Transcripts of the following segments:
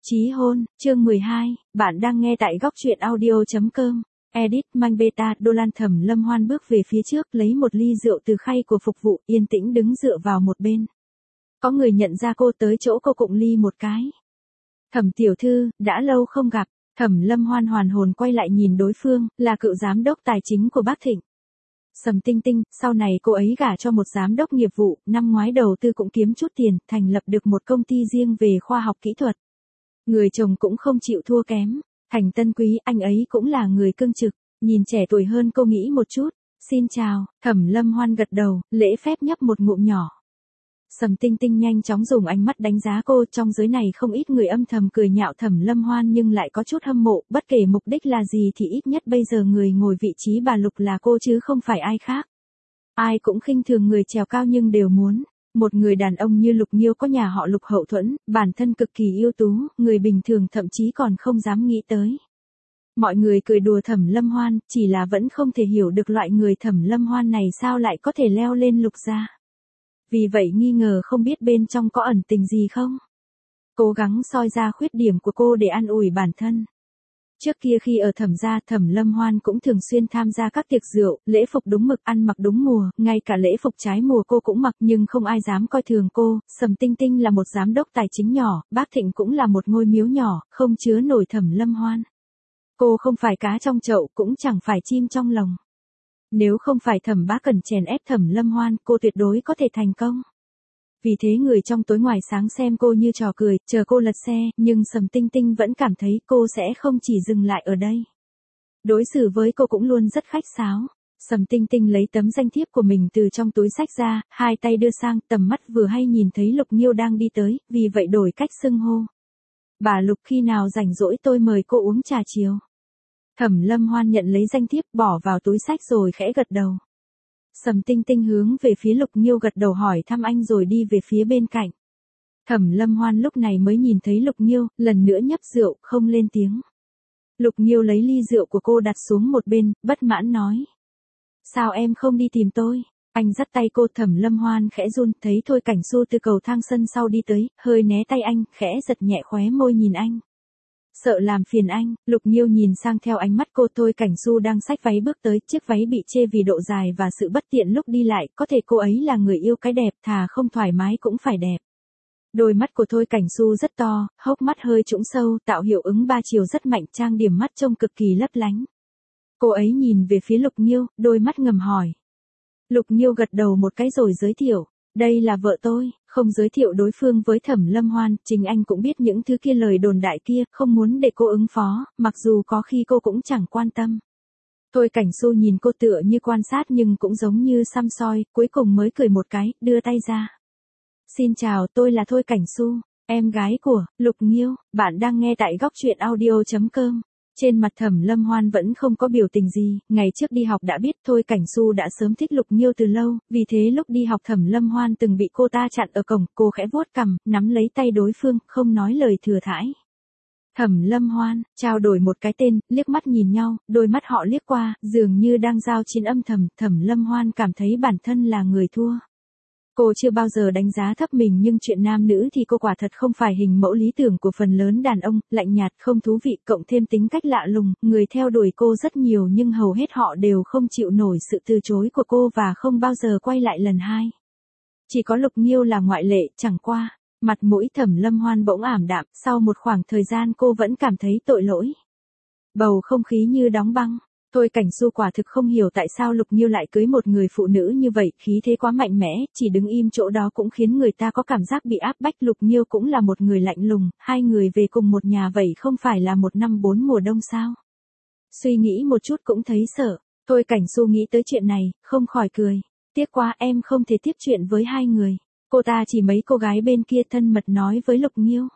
Chí hôn, chương 12, bạn đang nghe tại góc truyện audio.com. Edit Manh Beta Dolan. Thẩm Lâm Hoan bước về phía trước lấy một ly rượu từ khay của phục vụ, yên tĩnh đứng dựa vào một bên. Có người nhận ra cô tới chỗ cô cụng ly một cái. Thẩm tiểu thư, đã lâu không gặp. Thẩm Lâm Hoan hoàn hồn quay lại nhìn đối phương, là cựu giám đốc tài chính của Bắc Thịnh. Sầm Tinh Tinh, sau này cô ấy gả cho một giám đốc nghiệp vụ, năm ngoái đầu tư cũng kiếm chút tiền, thành lập được một công ty riêng về khoa học kỹ thuật. Người chồng cũng không chịu thua kém, Thành Tân Quý, anh ấy cũng là người cương trực, nhìn trẻ tuổi hơn cô nghĩ một chút. Xin chào, Thẩm Lâm Hoan gật đầu, lễ phép nhấp một ngụm nhỏ. Sầm Tinh Tinh nhanh chóng dùng ánh mắt đánh giá cô, trong giới này không ít người âm thầm cười nhạo Thẩm Lâm Hoan nhưng lại có chút hâm mộ, bất kể mục đích là gì thì ít nhất bây giờ người ngồi vị trí bà Lục là cô chứ không phải ai khác. Ai cũng khinh thường người trèo cao nhưng đều muốn. Một người đàn ông như Lục Nghiêu có nhà họ Lục hậu thuẫn, bản thân cực kỳ ưu tú, người bình thường thậm chí còn không dám nghĩ tới. Mọi người cười đùa Thẩm Lâm Hoan, chỉ là vẫn không thể hiểu được loại người Thẩm Lâm Hoan này sao lại có thể leo lên Lục gia. Vì vậy nghi ngờ không biết bên trong có ẩn tình gì không. Cố gắng soi ra khuyết điểm của cô để an ủi bản thân. Trước kia khi ở Thẩm gia, Thẩm Lâm Hoan cũng thường xuyên tham gia các tiệc rượu, lễ phục đúng mực, ăn mặc đúng mùa, ngay cả lễ phục trái mùa cô cũng mặc nhưng không ai dám coi thường cô. Sầm Tinh Tinh là một giám đốc tài chính nhỏ, Bắc Thịnh cũng là một ngôi miếu nhỏ, không chứa nổi Thẩm Lâm Hoan. Cô không phải cá trong chậu, cũng chẳng phải chim trong lồng. Nếu không phải Thẩm Bá Cẩn chèn ép Thẩm Lâm Hoan, cô tuyệt đối có thể thành công. Vì thế người trong tối ngoài sáng xem cô như trò cười, chờ cô lật xe, nhưng Sầm Tinh Tinh vẫn cảm thấy cô sẽ không chỉ dừng lại ở đây. Đối xử với cô cũng luôn rất khách sáo. Sầm Tinh Tinh lấy tấm danh thiếp của mình từ trong túi xách ra, hai tay đưa sang, tầm mắt vừa hay nhìn thấy Lục Nghiêu đang đi tới, vì vậy đổi cách xưng hô. Bà Lục, khi nào rảnh rỗi tôi mời cô uống trà chiều. Thẩm Lâm Hoan nhận lấy danh thiếp bỏ vào túi xách rồi khẽ gật đầu. Sầm Tinh Tinh hướng về phía Lục Nghiêu gật đầu hỏi thăm anh rồi đi về phía bên cạnh. Thẩm Lâm Hoan lúc này mới nhìn thấy Lục Nghiêu, lần nữa nhấp rượu, không lên tiếng. Lục Nghiêu lấy ly rượu của cô đặt xuống một bên, bất mãn nói. Sao em không đi tìm tôi? Anh dắt tay cô. Thẩm Lâm Hoan khẽ run, thấy Thôi Cảnh Xu từ cầu thang sân sau đi tới, hơi né tay anh, khẽ giật nhẹ khóe môi nhìn anh. Sợ làm phiền anh. Lục Nghiêu nhìn sang theo ánh mắt cô. Thôi Cảnh Xu đang xách váy bước tới, chiếc váy bị chê vì độ dài và sự bất tiện lúc đi lại, có thể cô ấy là người yêu cái đẹp, thà không thoải mái cũng phải đẹp. Đôi mắt của Thôi Cảnh Xu rất to, hốc mắt hơi trũng sâu, tạo hiệu ứng ba chiều rất mạnh, trang điểm mắt trông cực kỳ lấp lánh. Cô ấy nhìn về phía Lục Nghiêu, đôi mắt ngầm hỏi. Lục Nghiêu gật đầu một cái rồi giới thiệu. Đây là vợ tôi. Không giới thiệu đối phương với Thẩm Lâm Hoan, chính anh cũng biết những thứ kia, lời đồn đại kia, không muốn để cô ứng phó, mặc dù có khi cô cũng chẳng quan tâm. Thôi Cảnh Xu nhìn cô tựa như quan sát nhưng cũng giống như săm soi, cuối cùng mới cười một cái, đưa tay ra. Xin chào, tôi là Thôi Cảnh Xu, em gái của Lục Nghiêu, bạn đang nghe tại góc truyện audio.com. Trên mặt Thẩm Lâm Hoan vẫn không có biểu tình gì, ngày trước đi học đã biết Thôi Cảnh Xu đã sớm thích Lục Nghiêu từ lâu, vì thế lúc đi học Thẩm Lâm Hoan từng bị cô ta chặn ở cổng, cô khẽ vuốt cằm, nắm lấy tay đối phương, không nói lời thừa thãi. Thẩm Lâm Hoan, trao đổi một cái tên, liếc mắt nhìn nhau, đôi mắt họ liếc qua, dường như đang giao chiến âm thầm, Thẩm Lâm Hoan cảm thấy bản thân là người thua. Cô chưa bao giờ đánh giá thấp mình nhưng chuyện nam nữ thì cô quả thật không phải hình mẫu lý tưởng của phần lớn đàn ông, lạnh nhạt, không thú vị, cộng thêm tính cách lạ lùng, người theo đuổi cô rất nhiều nhưng hầu hết họ đều không chịu nổi sự từ chối của cô và không bao giờ quay lại lần hai. Chỉ có Lục Nghiêu là ngoại lệ, chẳng qua, mặt mũi Thẩm Lâm Hoan bỗng ảm đạm, sau một khoảng thời gian cô vẫn cảm thấy tội lỗi. Bầu không khí như đóng băng. Thôi Cảnh Xu quả thực không hiểu tại sao Lục Nghiêu lại cưới một người phụ nữ như vậy, khí thế quá mạnh mẽ, chỉ đứng im chỗ đó cũng khiến người ta có cảm giác bị áp bách. Lục Nghiêu cũng là một người lạnh lùng, hai người về cùng một nhà vậy không phải là một năm bốn mùa đông sao? Suy nghĩ một chút cũng thấy sợ. Thôi Cảnh Xu nghĩ tới chuyện này, không khỏi cười. Tiếc quá, em không thể tiếp chuyện với hai người. Cô ta chỉ mấy cô gái bên kia thân mật nói với Lục Nghiêu.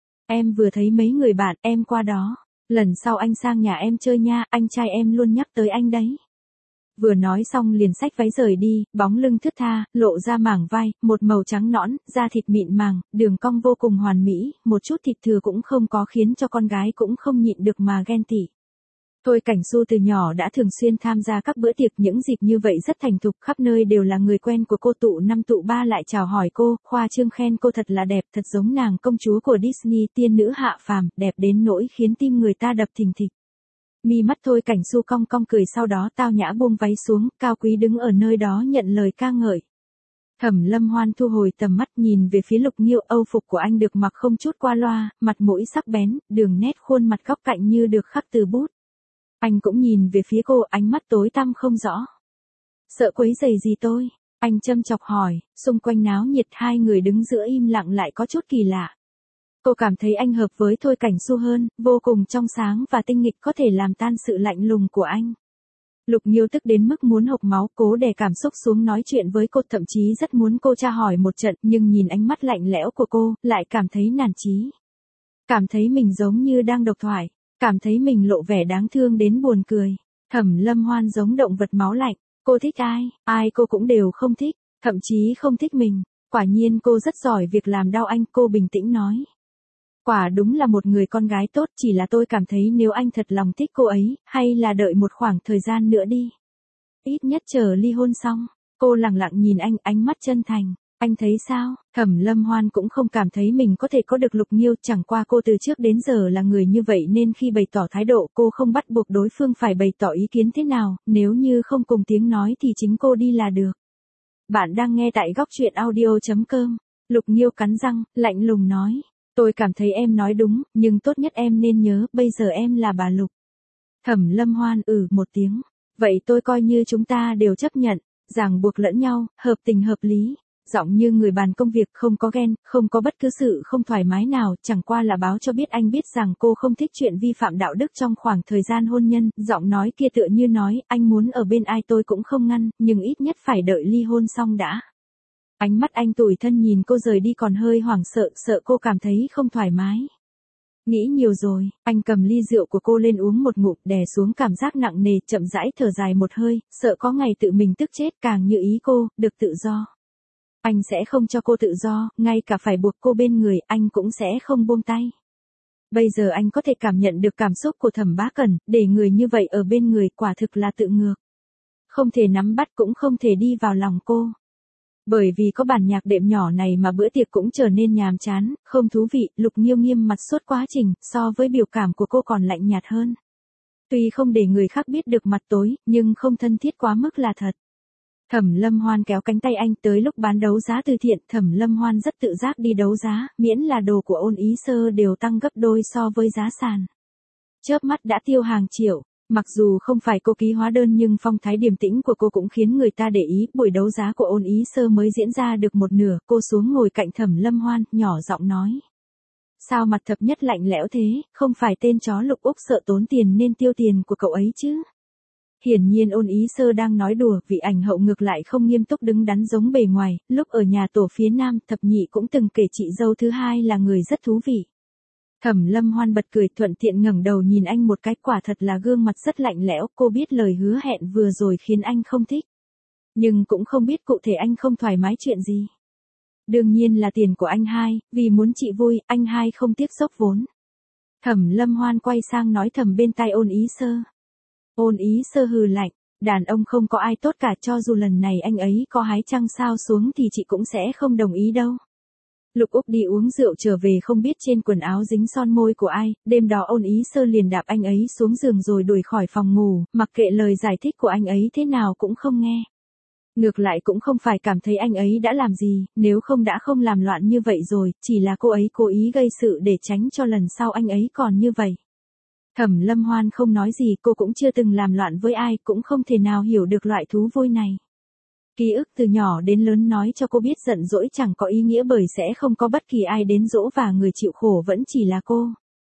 Em vừa thấy mấy người bạn, em qua đó. Lần sau anh sang nhà em chơi nha, anh trai em luôn nhắc tới anh đấy. Vừa nói xong liền xách váy rời đi, bóng lưng thướt tha, lộ ra mảng vai, một màu trắng nõn, da thịt mịn màng, đường cong vô cùng hoàn mỹ, một chút thịt thừa cũng không có khiến cho con gái cũng không nhịn được mà ghen tị. Thôi Cảnh Xu từ nhỏ đã thường xuyên tham gia các bữa tiệc, những dịp như vậy rất thành thục, khắp nơi đều là người quen của cô, tụ năm tụ ba lại chào hỏi cô, khoa trương khen cô thật là đẹp, thật giống nàng công chúa của Disney, tiên nữ hạ phàm, đẹp đến nỗi khiến tim người ta đập thình thịch. Mi mắt Thôi Cảnh Xu cong cong cười, sau đó tao nhã buông váy xuống, cao quý đứng ở nơi đó nhận lời ca ngợi. Thẩm Lâm Hoan thu hồi tầm mắt nhìn về phía Lục Nghiêu, âu phục của anh được mặc không chút qua loa, mặt mũi sắc bén, đường nét khuôn mặt góc cạnh như được khắc từ bút. Anh cũng nhìn về phía cô, ánh mắt tối tăm không rõ. Sợ quấy rầy gì tôi? Anh châm chọc hỏi, xung quanh náo nhiệt, hai người đứng giữa im lặng lại có chút kỳ lạ. Cô cảm thấy anh hợp với Thôi Cảnh Xu hơn, vô cùng trong sáng và tinh nghịch, có thể làm tan sự lạnh lùng của anh. Lục Nghiêu tức đến mức muốn hộc máu, cố đè cảm xúc xuống nói chuyện với cô, thậm chí rất muốn cô tra hỏi một trận, nhưng nhìn ánh mắt lạnh lẽo của cô, lại cảm thấy nản chí. Cảm thấy mình giống như đang độc thoại, cảm thấy mình lộ vẻ đáng thương đến buồn cười. Thẩm Lâm Hoan giống động vật máu lạnh, cô thích ai, ai cô cũng đều không thích, thậm chí không thích mình. Quả nhiên cô rất giỏi việc làm đau anh, cô bình tĩnh nói. Quả đúng là một người con gái tốt, chỉ là tôi cảm thấy nếu anh thật lòng thích cô ấy, hay là đợi một khoảng thời gian nữa đi. Ít nhất chờ ly hôn xong. Cô lặng lặng nhìn anh, ánh mắt chân thành. Anh thấy sao? Thẩm Lâm Hoan cũng không cảm thấy mình có thể có được Lục Nghiêu, chẳng qua cô từ trước đến giờ là người như vậy nên khi bày tỏ thái độ cô không bắt buộc đối phương phải bày tỏ ý kiến thế nào, nếu như không cùng tiếng nói thì chính cô đi là được. Bạn đang nghe tại góc truyện audio.com. Lục Nghiêu cắn răng, lạnh lùng nói. Tôi cảm thấy em nói đúng, nhưng tốt nhất em nên nhớ, bây giờ em là bà Lục. Thẩm Lâm Hoan một tiếng. Vậy tôi coi như chúng ta đều chấp nhận, ràng buộc lẫn nhau, hợp tình hợp lý. Giọng như người bàn công việc, không có ghen, không có bất cứ sự không thoải mái nào, chẳng qua là báo cho biết anh biết rằng cô không thích chuyện vi phạm đạo đức trong khoảng thời gian hôn nhân. Giọng nói kia tựa như nói, anh muốn ở bên ai tôi cũng không ngăn, nhưng ít nhất phải đợi ly hôn xong đã. Ánh mắt anh tủi thân nhìn cô rời đi, còn hơi hoảng sợ, sợ cô cảm thấy không thoải mái. Nghĩ nhiều rồi, anh cầm ly rượu của cô lên uống một ngụm, đè xuống cảm giác nặng nề, chậm rãi thở dài một hơi, sợ có ngày tự mình tức chết, càng như ý cô, được tự do. Anh sẽ không cho cô tự do, ngay cả phải buộc cô bên người, anh cũng sẽ không buông tay. Bây giờ anh có thể cảm nhận được cảm xúc của Thẩm Bá Cẩn, để người như vậy ở bên người quả thực là tự ngược. Không thể nắm bắt cũng không thể đi vào lòng cô. Bởi vì có bản nhạc đệm nhỏ này mà bữa tiệc cũng trở nên nhàm chán, không thú vị. Lục Nghiêu nghiêm mặt suốt quá trình, so với biểu cảm của cô còn lạnh nhạt hơn. Tuy không để người khác biết được mặt tối, nhưng không thân thiết quá mức là thật. Thẩm Lâm Hoan kéo cánh tay anh, tới lúc bán đấu giá từ thiện, Thẩm Lâm Hoan rất tự giác đi đấu giá, miễn là đồ của Ôn Ý Sơ đều tăng gấp đôi so với giá sàn. Chớp mắt đã tiêu hàng triệu. Mặc dù không phải cô ký hóa đơn nhưng phong thái điềm tĩnh của cô cũng khiến người ta để ý. Buổi đấu giá của Ôn Ý Sơ mới diễn ra được một nửa, cô xuống ngồi cạnh Thẩm Lâm Hoan, nhỏ giọng nói. Sao mặt thập nhất lạnh lẽo thế, không phải tên chó Lục Úc sợ tốn tiền nên tiêu tiền của cậu ấy chứ? Hiển nhiên Ôn Ý Sơ đang nói đùa, vị ảnh hậu ngược lại không nghiêm túc đứng đắn giống bề ngoài. Lúc ở nhà tổ phía Nam, thập nhị cũng từng kể chị dâu thứ hai là người rất thú vị. Thẩm Lâm Hoan bật cười, thuận tiện ngẩng đầu nhìn anh một cái, quả thật là gương mặt rất lạnh lẽo. Cô biết lời hứa hẹn vừa rồi khiến anh không thích, nhưng cũng không biết cụ thể anh không thoải mái chuyện gì. Đương nhiên là tiền của anh hai, vì muốn chị vui, anh hai không tiếc dốc vốn. Thẩm Lâm Hoan quay sang nói thầm bên tai Ôn Ý Sơ. Ôn Ý Sơ hừ lạnh, đàn ông không có ai tốt cả, cho dù lần này anh ấy có hái trăng sao xuống thì chị cũng sẽ không đồng ý đâu. Lục Úc đi uống rượu trở về không biết trên quần áo dính son môi của ai, đêm đó Ôn Ý Sơ liền đạp anh ấy xuống giường rồi đuổi khỏi phòng ngủ, mặc kệ lời giải thích của anh ấy thế nào cũng không nghe. Ngược lại cũng không phải cảm thấy anh ấy đã làm gì, nếu không đã không làm loạn như vậy rồi, chỉ là cô ấy cố ý gây sự để tránh cho lần sau anh ấy còn như vậy. Thẩm Lâm Hoan không nói gì, cô cũng chưa từng làm loạn với ai, cũng không thể nào hiểu được loại thú vui này. Ký ức từ nhỏ đến lớn nói cho cô biết giận dỗi chẳng có ý nghĩa, bởi sẽ không có bất kỳ ai đến dỗ và người chịu khổ vẫn chỉ là cô.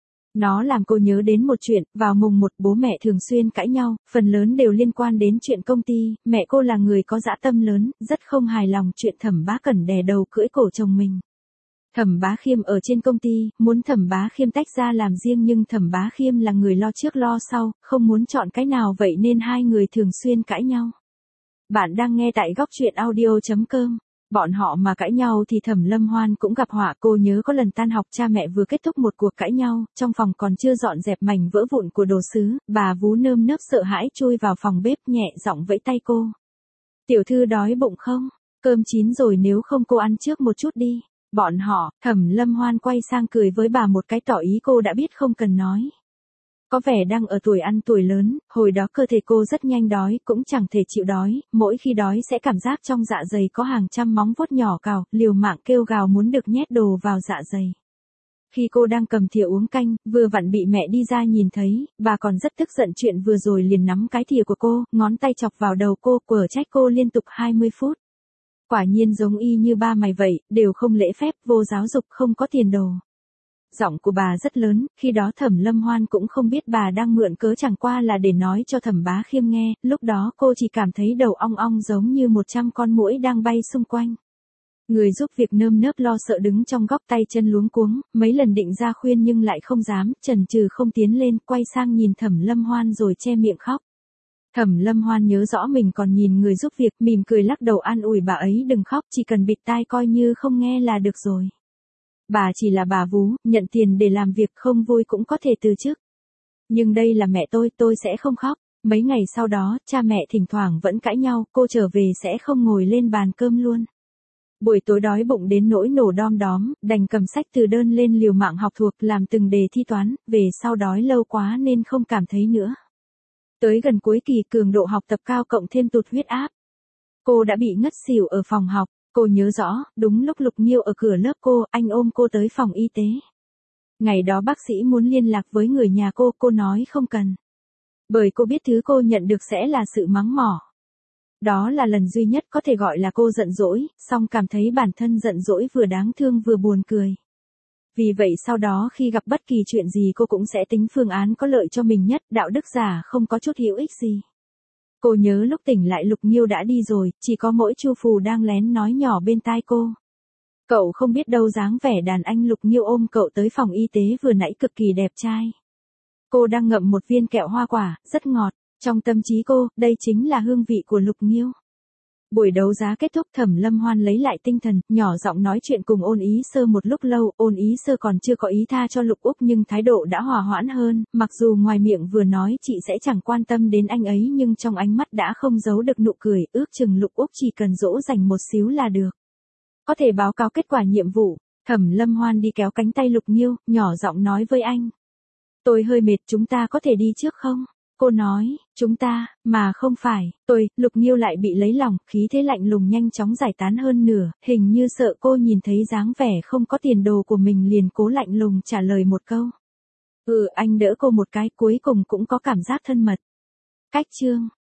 Nó làm cô nhớ đến một chuyện, vào mùng 1 bố mẹ thường xuyên cãi nhau, phần lớn đều liên quan đến chuyện công ty. Mẹ cô là người có dã tâm lớn, rất không hài lòng chuyện Thẩm Bá Cẩn đè đầu cưỡi cổ chồng mình. Thẩm Bá Khiêm ở trên công ty, muốn Thẩm Bá Khiêm tách ra làm riêng nhưng Thẩm Bá Khiêm là người lo trước lo sau, không muốn chọn cái nào, vậy nên hai người thường xuyên cãi nhau. Bạn đang nghe tại góc truyện audio.com. Bọn họ mà cãi nhau thì Thẩm Lâm Hoan cũng gặp họa. Cô nhớ có lần tan học cha mẹ vừa kết thúc một cuộc cãi nhau, trong phòng còn chưa dọn dẹp mảnh vỡ vụn của đồ sứ, bà vú nơm nớp sợ hãi chui vào phòng bếp nhẹ giọng vẫy tay cô. Tiểu thư đói bụng không? Cơm chín rồi nếu không cô ăn trước một chút đi. Bọn họ, Thẩm Lâm Hoan quay sang cười với bà một cái tỏ ý cô đã biết không cần nói. Có vẻ đang ở tuổi ăn tuổi lớn, hồi đó cơ thể cô rất nhanh đói, cũng chẳng thể chịu đói, mỗi khi đói sẽ cảm giác trong dạ dày có hàng trăm móng vuốt nhỏ cào, liều mạng kêu gào muốn được nhét đồ vào dạ dày. Khi cô đang cầm thìa uống canh, vừa vặn bị mẹ đi ra nhìn thấy, bà còn rất tức giận chuyện vừa rồi liền nắm cái thìa của cô, ngón tay chọc vào đầu cô, quở trách cô liên tục 20 phút. Quả nhiên giống y như ba mày vậy, đều không lễ phép, vô giáo dục, không có tiền đồ. Giọng của bà rất lớn, khi đó Thẩm Lâm Hoan cũng không biết bà đang mượn cớ chẳng qua là để nói cho Thẩm Bá Khiêm nghe, lúc đó cô chỉ cảm thấy đầu ong ong giống như 100 con muỗi đang bay xung quanh. Người giúp việc nơm nớp lo sợ đứng trong góc tay chân luống cuống, mấy lần định ra khuyên nhưng lại không dám, chần chừ không tiến lên, quay sang nhìn Thẩm Lâm Hoan rồi che miệng khóc. Thẩm Lâm Hoan nhớ rõ mình còn nhìn người giúp việc, mỉm cười lắc đầu an ủi bà ấy đừng khóc, chỉ cần bịt tai coi như không nghe là được rồi. Bà chỉ là bà vú, nhận tiền để làm việc không vui cũng có thể từ chức. Nhưng đây là mẹ tôi sẽ không khóc. Mấy ngày sau đó, cha mẹ thỉnh thoảng vẫn cãi nhau, cô trở về sẽ không ngồi lên bàn cơm luôn. Buổi tối đói bụng đến nỗi nổ đom đóm, đành cầm sách từ đơn lên liều mạng học thuộc làm từng đề thi toán, về sau đói lâu quá nên không cảm thấy nữa. Tới gần cuối kỳ cường độ học tập cao cộng thêm tụt huyết áp. Cô đã bị ngất xỉu ở phòng học. Cô nhớ rõ, đúng lúc Lục Nghiêu ở cửa lớp cô, anh ôm cô tới phòng y tế. Ngày đó bác sĩ muốn liên lạc với người nhà cô nói không cần. Bởi cô biết thứ cô nhận được sẽ là sự mắng mỏ. Đó là lần duy nhất có thể gọi là cô giận dỗi, song cảm thấy bản thân giận dỗi vừa đáng thương vừa buồn cười. Vì vậy sau đó khi gặp bất kỳ chuyện gì cô cũng sẽ tính phương án có lợi cho mình nhất, đạo đức giả không có chút hữu ích gì. Cô nhớ lúc tỉnh lại Lục Nghiêu đã đi rồi, chỉ có mỗi Chu Phù đang lén nói nhỏ bên tai cô. Cậu không biết đâu dáng vẻ đàn anh Lục Nghiêu ôm cậu tới phòng y tế vừa nãy cực kỳ đẹp trai. Cô đang ngậm một viên kẹo hoa quả, rất ngọt, trong tâm trí cô, đây chính là hương vị của Lục Nghiêu. Buổi đấu giá kết thúc Thẩm Lâm Hoan lấy lại tinh thần, nhỏ giọng nói chuyện cùng Ôn Ý Sơ một lúc lâu, Ôn Ý Sơ còn chưa có ý tha cho Lục Úc nhưng thái độ đã hòa hoãn hơn, mặc dù ngoài miệng vừa nói chị sẽ chẳng quan tâm đến anh ấy nhưng trong ánh mắt đã không giấu được nụ cười, ước chừng Lục Úc chỉ cần dỗ dành một xíu là được. Có thể báo cáo kết quả nhiệm vụ, Thẩm Lâm Hoan đi kéo cánh tay Lục Nghiêu, nhỏ giọng nói với anh. Tôi hơi mệt, chúng ta có thể đi trước không? Cô nói, chúng ta, mà không phải, Lục Nghiêu lại bị lấy lòng, khí thế lạnh lùng nhanh chóng giải tán hơn nửa, hình như sợ cô nhìn thấy dáng vẻ không có tiền đồ của mình liền cố lạnh lùng trả lời một câu. Anh đỡ cô một cái cuối cùng cũng có cảm giác thân mật. Cách chương